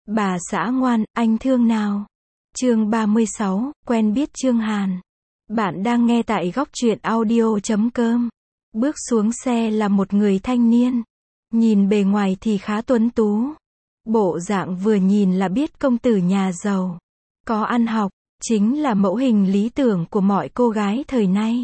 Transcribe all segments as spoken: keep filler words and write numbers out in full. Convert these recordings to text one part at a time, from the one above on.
Bà xã ngoan, anh thương nào. Chương ba mươi sáu, quen biết Chương Hàn. Bạn đang nghe tại góc truyện audio chấm com. Bước xuống xe là một người thanh niên. Nhìn bề ngoài thì khá tuấn tú. Bộ dạng vừa nhìn là biết công tử nhà giàu. Có ăn học, chính là mẫu hình lý tưởng của mọi cô gái thời nay.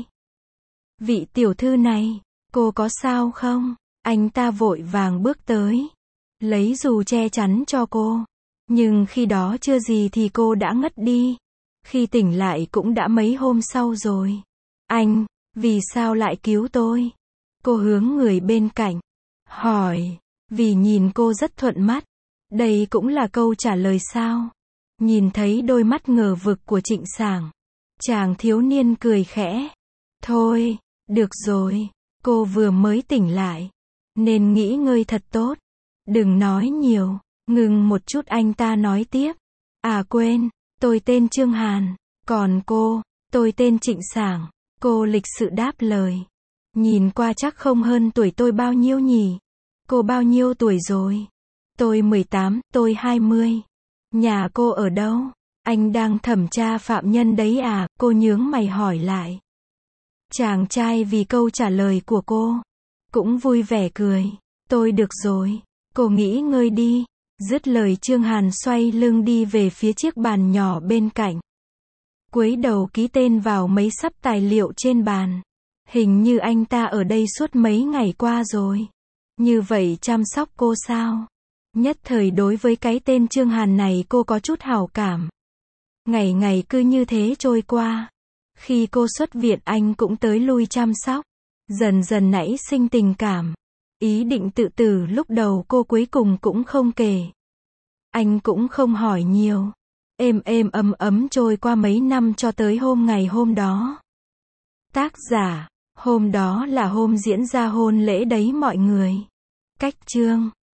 Vị tiểu thư này, cô có sao không? Anh ta vội vàng bước tới. Lấy dù che chắn cho cô. Nhưng khi đó chưa gì thì cô đã ngất đi. Khi tỉnh lại cũng đã mấy hôm sau rồi. Anh, vì sao lại cứu tôi? Cô hướng người bên cạnh. Hỏi, vì nhìn cô rất thuận mắt. Đây cũng là câu trả lời sao? Nhìn thấy đôi mắt ngờ vực của Trịnh Sảng. Chàng thiếu niên cười khẽ. Thôi, được rồi, cô vừa mới tỉnh lại. Nên nghỉ ngơi thật tốt. Đừng nói nhiều. Ngừng một chút anh ta nói tiếp. À quên, tôi tên Chương Hàn. Còn cô, tôi tên Trịnh Sảng. Cô lịch sự đáp lời. Nhìn qua chắc không hơn tuổi tôi bao nhiêu nhỉ? Cô bao nhiêu tuổi rồi? Tôi mười tám, tôi hai mươi. Nhà cô ở đâu? Anh đang thẩm tra phạm nhân đấy à? Cô nhướng mày hỏi lại. Chàng trai vì câu trả lời của cô cũng vui vẻ cười. Tôi được rồi. Cô nghỉ ngơi đi. Dứt lời Chương Hàn xoay lưng đi về phía chiếc bàn nhỏ bên cạnh. Cúi đầu ký tên vào mấy sắp tài liệu trên bàn. Hình như anh ta ở đây suốt mấy ngày qua rồi. Như vậy chăm sóc cô sao? Nhất thời đối với cái tên Chương Hàn này cô có chút hảo cảm. Ngày ngày cứ như thế trôi qua. Khi cô xuất viện anh cũng tới lui chăm sóc. Dần dần nảy sinh tình cảm. Ý định tự tử lúc đầu cô cuối cùng cũng không kể. Anh cũng không hỏi nhiều. Êm êm ấm ấm trôi qua mấy năm cho tới hôm ngày hôm đó. Tác giả, hôm đó là hôm diễn ra hôn lễ đấy mọi người. Cách chương